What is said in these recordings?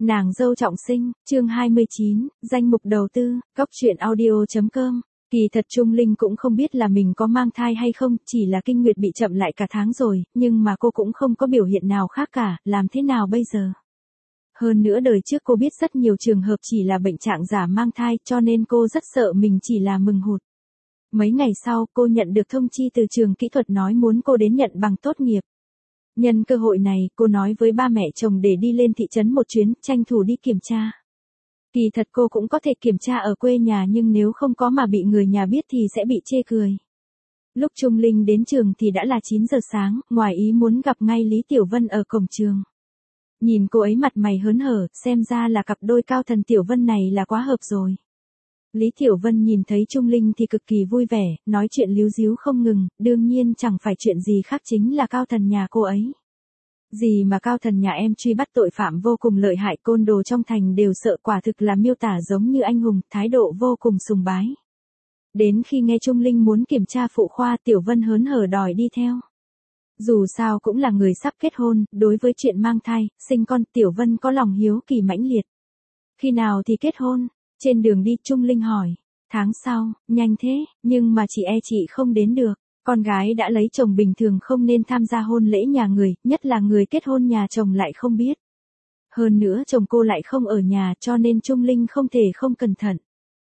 Nàng dâu trọng sinh, chương 29, danh mục đầu tư, góc truyện audio.com. Kỳ thật Trung Linh cũng không biết là mình có mang thai hay không, chỉ là kinh nguyệt bị chậm lại cả tháng rồi, nhưng mà cô cũng không có biểu hiện nào khác cả, làm thế nào bây giờ? Hơn nữa đời trước cô biết rất nhiều trường hợp chỉ là bệnh trạng giả mang thai, cho nên cô rất sợ mình chỉ là mừng hụt. Mấy ngày sau, cô nhận được thông chi từ trường kỹ thuật nói muốn cô đến nhận bằng tốt nghiệp. Nhân cơ hội này, cô nói với ba mẹ chồng để đi lên thị trấn một chuyến, tranh thủ đi kiểm tra. Kỳ thật cô cũng có thể kiểm tra ở quê nhà nhưng nếu không có mà bị người nhà biết thì sẽ bị chê cười. Lúc Trung Linh đến trường thì đã là 9 giờ sáng, ngoài ý muốn gặp ngay Lý Tiểu Vân ở cổng trường. Nhìn cô ấy mặt mày hớn hở, xem ra là cặp đôi Cao Thần Tiểu Vân này là quá hợp rồi. Lý Tiểu Vân nhìn thấy Trung Linh thì cực kỳ vui vẻ, nói chuyện líu díu không ngừng, đương nhiên chẳng phải chuyện gì khác chính là Cao Thần nhà cô ấy. Gì mà Cao Thần nhà em truy bắt tội phạm vô cùng lợi hại, côn đồ trong thành đều sợ, quả thực là miêu tả giống như anh hùng, thái độ vô cùng sùng bái. Đến khi nghe Trung Linh muốn kiểm tra phụ khoa, Tiểu Vân hớn hở đòi đi theo. Dù sao cũng là người sắp kết hôn, đối với chuyện mang thai, sinh con, Tiểu Vân có lòng hiếu kỳ mãnh liệt. Khi nào thì kết hôn? Trên đường đi Trung Linh hỏi. Tháng sau, nhanh thế, nhưng mà chị không đến được. Con gái đã lấy chồng bình thường không nên tham gia hôn lễ nhà người, nhất là người kết hôn nhà chồng lại không biết. Hơn nữa chồng cô lại không ở nhà cho nên Trung Linh không thể không cẩn thận.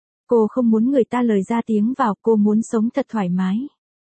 Cô không muốn người ta lời ra tiếng vào, cô muốn sống thật thoải mái.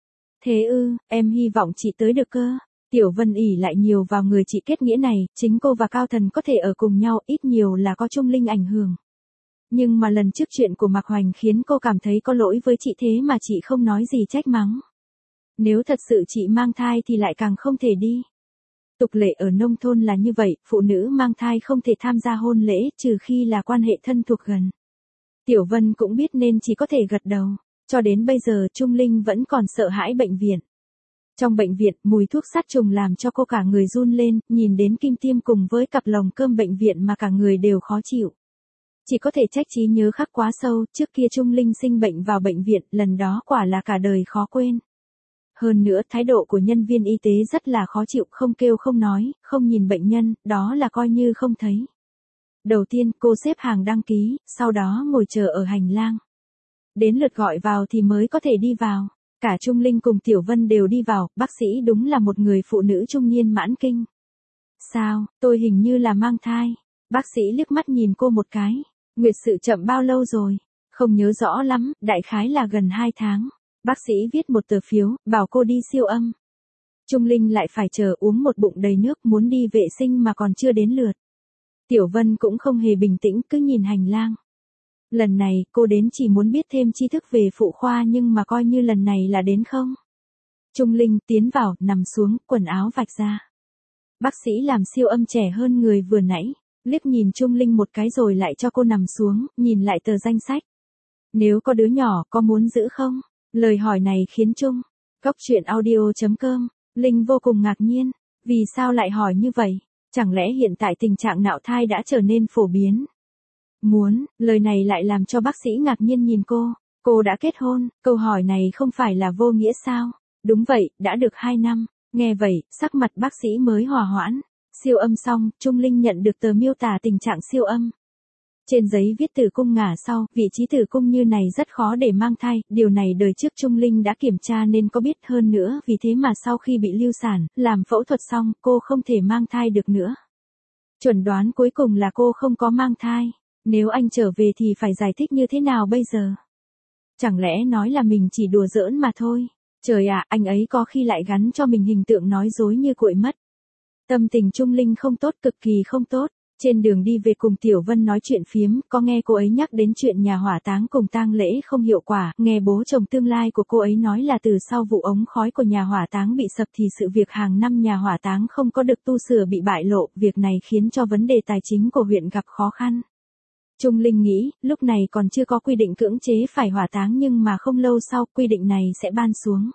Thế ư, em hy vọng chị tới được cơ. Tiểu Vân ỷ lại nhiều vào người chị kết nghĩa này, chính cô và Cao Thần có thể ở cùng nhau, ít nhiều là có Trung Linh ảnh hưởng. Nhưng mà lần trước chuyện của Mạc Hoành khiến cô cảm thấy có lỗi với chị, thế mà chị không nói gì trách mắng. Nếu thật sự chị mang thai thì lại càng không thể đi. Tục lệ ở nông thôn là như vậy, phụ nữ mang thai không thể tham gia hôn lễ trừ khi là quan hệ thân thuộc gần. Tiểu Vân cũng biết nên chỉ có thể gật đầu. Cho đến bây giờ Trung Linh vẫn còn sợ hãi bệnh viện. Trong bệnh viện, mùi thuốc sát trùng làm cho cô cả người run lên, nhìn đến kim tiêm cùng với cặp lồng cơm bệnh viện mà cả người đều khó chịu. Chỉ có thể trách trí nhớ khắc quá sâu, trước kia Trung Linh sinh bệnh vào bệnh viện, lần đó quả là cả đời khó quên. Hơn nữa thái độ của nhân viên y tế rất là khó chịu, không kêu không nói, không nhìn bệnh nhân, đó là coi như không thấy. Đầu tiên cô xếp hàng đăng ký, sau đó ngồi chờ ở hành lang. Đến lượt gọi vào thì mới có thể đi vào. Cả Trung Linh cùng Tiểu Vân đều đi vào, bác sĩ đúng là một người phụ nữ trung niên mãn kinh. Sao, tôi hình như là mang thai. Bác sĩ liếc mắt nhìn cô một cái. Nguyệt sự chậm bao lâu rồi? Không nhớ rõ lắm, đại khái là gần 2 tháng. Bác sĩ viết một tờ phiếu, bảo cô đi siêu âm. Trung Linh lại phải chờ uống một bụng đầy nước, muốn đi vệ sinh mà còn chưa đến lượt. Tiểu Vân cũng không hề bình tĩnh, cứ nhìn hành lang. Lần này, cô đến chỉ muốn biết thêm tri thức về phụ khoa nhưng mà coi như lần này là đến không. Trung Linh tiến vào, nằm xuống, quần áo vạch ra. Bác sĩ làm siêu âm trẻ hơn người vừa nãy, liếc nhìn Trung Linh một cái rồi lại cho cô nằm xuống, nhìn lại tờ danh sách. Nếu có đứa nhỏ, có muốn giữ không? Lời hỏi này khiến góc truyện audio.com, Linh vô cùng ngạc nhiên. Vì sao lại hỏi như vậy? Chẳng lẽ hiện tại tình trạng nạo thai đã trở nên phổ biến? Muốn, lời này lại làm cho bác sĩ ngạc nhiên nhìn cô. Cô đã kết hôn, câu hỏi này không phải là vô nghĩa sao? Đúng vậy, đã được 2 năm. Nghe vậy, sắc mặt bác sĩ mới hòa hoãn. Siêu âm xong, Trung Linh nhận được tờ miêu tả tình trạng siêu âm. Trên giấy viết tử cung ngả sau, vị trí tử cung như này rất khó để mang thai, điều này đời trước Trung Linh đã kiểm tra nên có biết, hơn nữa, vì thế mà sau khi bị lưu sản, làm phẫu thuật xong, cô không thể mang thai được nữa. Chuẩn đoán cuối cùng là cô không có mang thai. Nếu anh trở về thì phải giải thích như thế nào bây giờ? Chẳng lẽ nói là mình chỉ đùa giỡn mà thôi? Trời ạ, anh ấy có khi lại gắn cho mình hình tượng nói dối như cuội mất. Tâm tình Trung Linh không tốt, cực kỳ không tốt. Trên đường đi về cùng Tiểu Vân nói chuyện phiếm, có nghe cô ấy nhắc đến chuyện nhà hỏa táng cùng tang lễ không hiệu quả, nghe bố chồng tương lai của cô ấy nói là từ sau vụ ống khói của nhà hỏa táng bị sập thì sự việc hàng năm nhà hỏa táng không có được tu sửa bị bại lộ, việc này khiến cho vấn đề tài chính của huyện gặp khó khăn. Trung Linh nghĩ, lúc này còn chưa có quy định cưỡng chế phải hỏa táng nhưng mà không lâu sau quy định này sẽ ban xuống.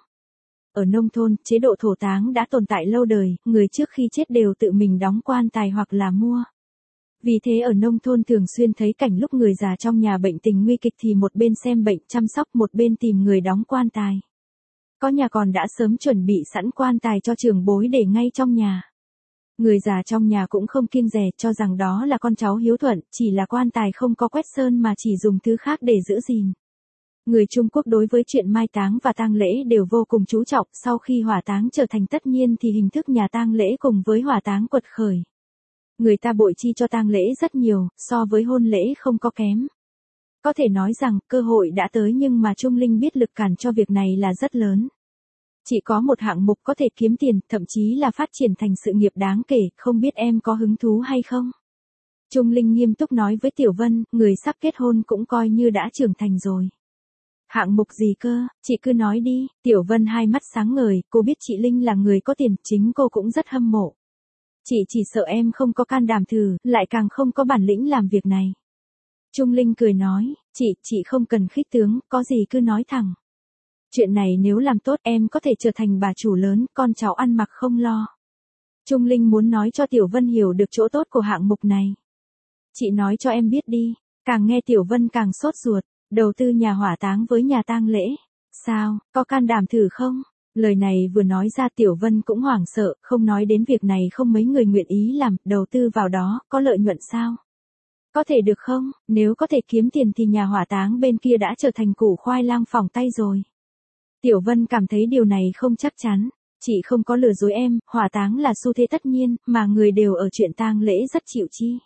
Ở nông thôn, chế độ thổ táng đã tồn tại lâu đời, người trước khi chết đều tự mình đóng quan tài hoặc là mua. Vì thế ở nông thôn thường xuyên thấy cảnh lúc người già trong nhà bệnh tình nguy kịch thì một bên xem bệnh chăm sóc một bên tìm người đóng quan tài. Có nhà còn đã sớm chuẩn bị sẵn quan tài cho trưởng bối để ngay trong nhà. Người già trong nhà cũng không kiêng dè, cho rằng đó là con cháu hiếu thuận, chỉ là quan tài không có quét sơn mà chỉ dùng thứ khác để giữ gìn. Người Trung Quốc đối với chuyện mai táng và tang lễ đều vô cùng chú trọng, sau khi hỏa táng trở thành tất nhiên thì hình thức nhà tang lễ cùng với hỏa táng quật khởi. Người ta bội chi cho tang lễ rất nhiều, so với hôn lễ không có kém. Có thể nói rằng, cơ hội đã tới nhưng mà Trung Linh biết lực cản cho việc này là rất lớn. Chỉ có một hạng mục có thể kiếm tiền, thậm chí là phát triển thành sự nghiệp đáng kể, không biết em có hứng thú hay không? Trung Linh nghiêm túc nói với Tiểu Vân, người sắp kết hôn cũng coi như đã trưởng thành rồi. Hạng mục gì cơ, chị cứ nói đi. Tiểu Vân hai mắt sáng ngời, cô biết chị Linh là người có tiền, chính cô cũng rất hâm mộ. Chị chỉ sợ em không có can đảm thử, lại càng không có bản lĩnh làm việc này. Trung Linh cười nói, chị không cần khích tướng, có gì cứ nói thẳng. Chuyện này nếu làm tốt em có thể trở thành bà chủ lớn, con cháu ăn mặc không lo. Trung Linh muốn nói cho Tiểu Vân hiểu được chỗ tốt của hạng mục này. Chị nói cho em biết đi, càng nghe Tiểu Vân càng sốt ruột, đầu tư nhà hỏa táng với nhà tang lễ. Sao, có can đảm thử không? Lời này vừa nói ra Tiểu Vân cũng hoảng sợ, không nói đến việc này không mấy người nguyện ý làm, đầu tư vào đó, có lợi nhuận sao? Có thể được không, nếu có thể kiếm tiền thì nhà hỏa táng bên kia đã trở thành củ khoai lang phỏng tay rồi. Tiểu Vân cảm thấy điều này không chắc chắn, chị không có lừa dối em, hỏa táng là xu thế tất nhiên, mà người đều ở chuyện tang lễ rất chịu chi.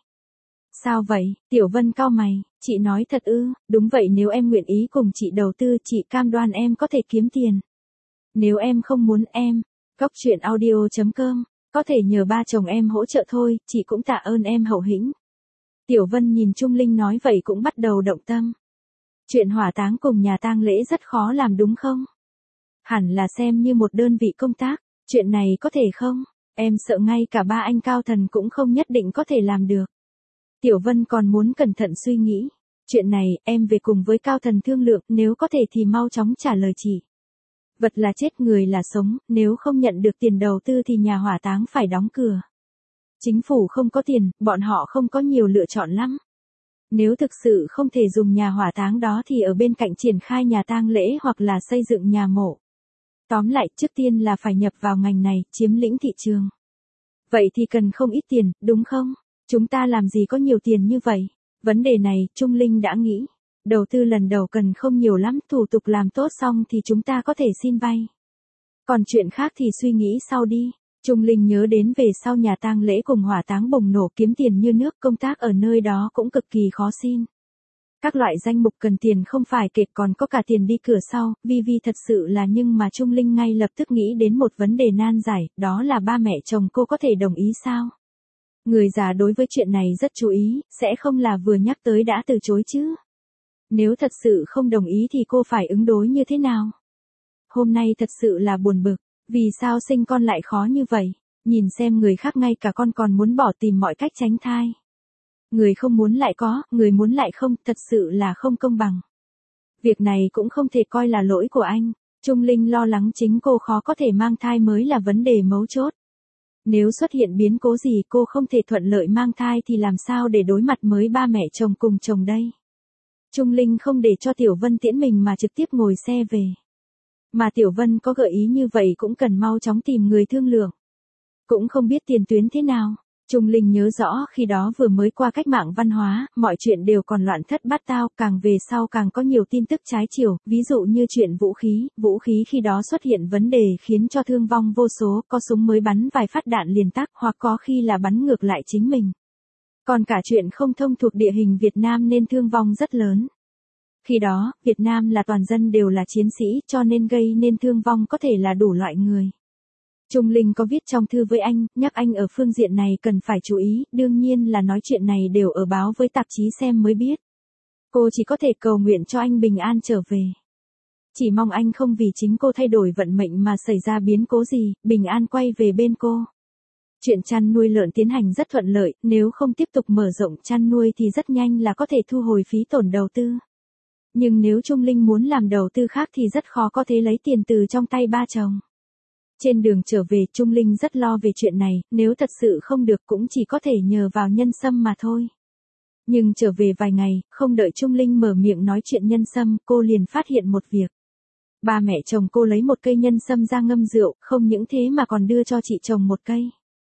Sao vậy, Tiểu Vân cau mày, chị nói thật ư, đúng vậy nếu em nguyện ý cùng chị đầu tư chị cam đoan em có thể kiếm tiền. Nếu em không muốn em, gocchuyenaudio.com, có thể nhờ ba chồng em hỗ trợ thôi, chị cũng tạ ơn em hậu hĩnh. Tiểu Vân nhìn Trung Linh nói vậy cũng bắt đầu động tâm. Chuyện hỏa táng cùng nhà tang lễ rất khó làm đúng không? Hẳn là xem như một đơn vị công tác, chuyện này có thể không? Em sợ ngay cả ba anh Cao Thần cũng không nhất định có thể làm được. Tiểu Vân còn muốn cẩn thận suy nghĩ. Chuyện này, em về cùng với Cao Thần thương lượng, nếu có thể thì mau chóng trả lời chị. Vật là chết người là sống, nếu không nhận được tiền đầu tư thì nhà hỏa táng phải đóng cửa. Chính phủ không có tiền, bọn họ không có nhiều lựa chọn lắm. Nếu thực sự không thể dùng nhà hỏa táng đó thì ở bên cạnh triển khai nhà tang lễ hoặc là xây dựng nhà mộ. Tóm lại, trước tiên là phải nhập vào ngành này, chiếm lĩnh thị trường. Vậy thì cần không ít tiền, đúng không? Chúng ta làm gì có nhiều tiền như vậy? Vấn đề này, Trung Linh đã nghĩ. Đầu tư lần đầu cần không nhiều lắm, thủ tục làm tốt xong thì chúng ta có thể xin vay. Còn chuyện khác thì suy nghĩ sau đi. Trung Linh nhớ đến về sau nhà tang lễ cùng hỏa táng bùng nổ kiếm tiền như nước, công tác ở nơi đó cũng cực kỳ khó xin. Các loại danh mục cần tiền không phải kể còn có cả tiền đi cửa sau, vi thật sự là nhưng mà Trung Linh ngay lập tức nghĩ đến một vấn đề nan giải, đó là ba mẹ chồng cô có thể đồng ý sao? Người già đối với chuyện này rất chú ý, sẽ không là vừa nhắc tới đã từ chối chứ. Nếu thật sự không đồng ý thì cô phải ứng đối như thế nào? Hôm nay thật sự là buồn bực, vì sao sinh con lại khó như vậy? Nhìn xem người khác ngay cả con còn muốn bỏ tìm mọi cách tránh thai. Người không muốn lại có, người muốn lại không, thật sự là không công bằng. Việc này cũng không thể coi là lỗi của anh. Trung Linh lo lắng chính cô khó có thể mang thai mới là vấn đề mấu chốt. Nếu xuất hiện biến cố gì cô không thể thuận lợi mang thai thì làm sao để đối mặt với ba mẹ chồng cùng chồng đây? Trung Linh không để cho Tiểu Vân tiễn mình mà trực tiếp ngồi xe về. Mà Tiểu Vân có gợi ý như vậy cũng cần mau chóng tìm người thương lượng. Cũng không biết tiền tuyến thế nào. Trung Linh nhớ rõ khi đó vừa mới qua cách mạng văn hóa, mọi chuyện đều còn loạn thất bát tao, càng về sau càng có nhiều tin tức trái chiều, ví dụ như chuyện vũ khí khi đó xuất hiện vấn đề khiến cho thương vong vô số, có súng mới bắn vài phát đạn liền tắc, hoặc có khi là bắn ngược lại chính mình. Còn cả chuyện không thông thuộc địa hình Việt Nam nên thương vong rất lớn. Khi đó, Việt Nam là toàn dân đều là chiến sĩ, cho nên gây nên thương vong có thể là đủ loại người. Trung Linh có viết trong thư với anh, nhắc anh ở phương diện này cần phải chú ý, đương nhiên là nói chuyện này đều ở báo với tạp chí xem mới biết. Cô chỉ có thể cầu nguyện cho anh bình an trở về. Chỉ mong anh không vì chính cô thay đổi vận mệnh mà xảy ra biến cố gì, bình an quay về bên cô. Chuyện chăn nuôi lợn tiến hành rất thuận lợi, nếu không tiếp tục mở rộng chăn nuôi thì rất nhanh là có thể thu hồi phí tổn đầu tư. Nhưng nếu Trung Linh muốn làm đầu tư khác thì rất khó có thể lấy tiền từ trong tay ba chồng. Trên đường trở về Trung Linh rất lo về chuyện này, nếu thật sự không được cũng chỉ có thể nhờ vào Nhân Sâm mà thôi. Nhưng trở về vài ngày, không đợi Trung Linh mở miệng nói chuyện Nhân Sâm, cô liền phát hiện một việc. Ba mẹ chồng cô lấy một cây nhân sâm ra ngâm rượu, không những thế mà còn đưa cho chị chồng một cây.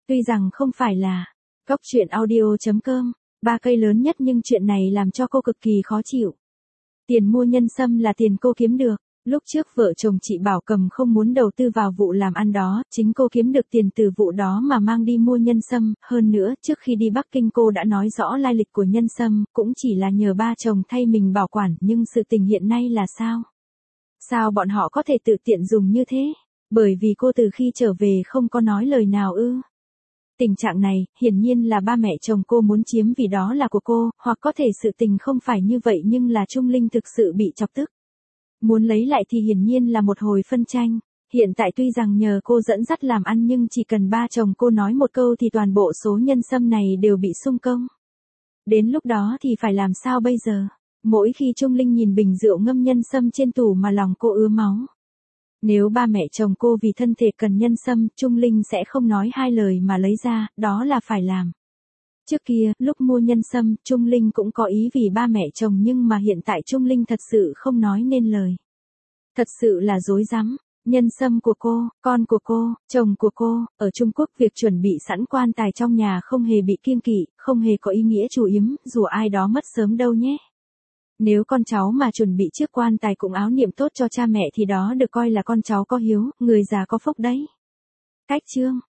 Tuy rằng không phải là Cóc truyện audio.com, ba cây lớn nhất nhưng chuyện này làm cho cô cực kỳ khó chịu. Tiền mua nhân sâm là tiền cô kiếm được. Lúc trước vợ chồng chị Bảo Cầm không muốn đầu tư vào vụ làm ăn đó, chính cô kiếm được tiền từ vụ đó mà mang đi mua nhân sâm, hơn nữa, trước khi đi Bắc Kinh cô đã nói rõ lai lịch của nhân sâm, cũng chỉ là nhờ ba chồng thay mình bảo quản, nhưng sự tình hiện nay là sao? Sao bọn họ có thể tự tiện dùng như thế? Bởi vì cô từ khi trở về không có nói lời nào ư? Tình trạng này, hiển nhiên là ba mẹ chồng cô muốn chiếm vì đó là của cô, hoặc có thể sự tình không phải như vậy nhưng là Trung Linh thực sự bị chọc tức. Muốn lấy lại thì hiển nhiên là một hồi phân tranh. Hiện tại tuy rằng nhờ cô dẫn dắt làm ăn nhưng chỉ cần ba chồng cô nói một câu thì toàn bộ số nhân sâm này đều bị xung công. Đến lúc đó thì phải làm sao bây giờ? Mỗi khi Trung Linh nhìn bình rượu ngâm nhân sâm trên tủ mà lòng cô ứa máu. Nếu ba mẹ chồng cô vì thân thể cần nhân sâm, Trung Linh sẽ không nói hai lời mà lấy ra, đó là phải làm. Trước kia, lúc mua nhân sâm, Trung Linh cũng có ý vì ba mẹ chồng nhưng mà hiện tại Trung Linh thật sự không nói nên lời. Thật sự là rối rắm. Nhân sâm của cô, con của cô, chồng của cô, ở Trung Quốc việc chuẩn bị sẵn quan tài trong nhà không hề bị kiêng kỵ, không hề có ý nghĩa chủ yếm, dù ai đó mất sớm đâu nhé. Nếu con cháu mà chuẩn bị trước quan tài cũng áo niệm tốt cho cha mẹ thì đó được coi là con cháu có hiếu, người già có phúc đấy. Cách chương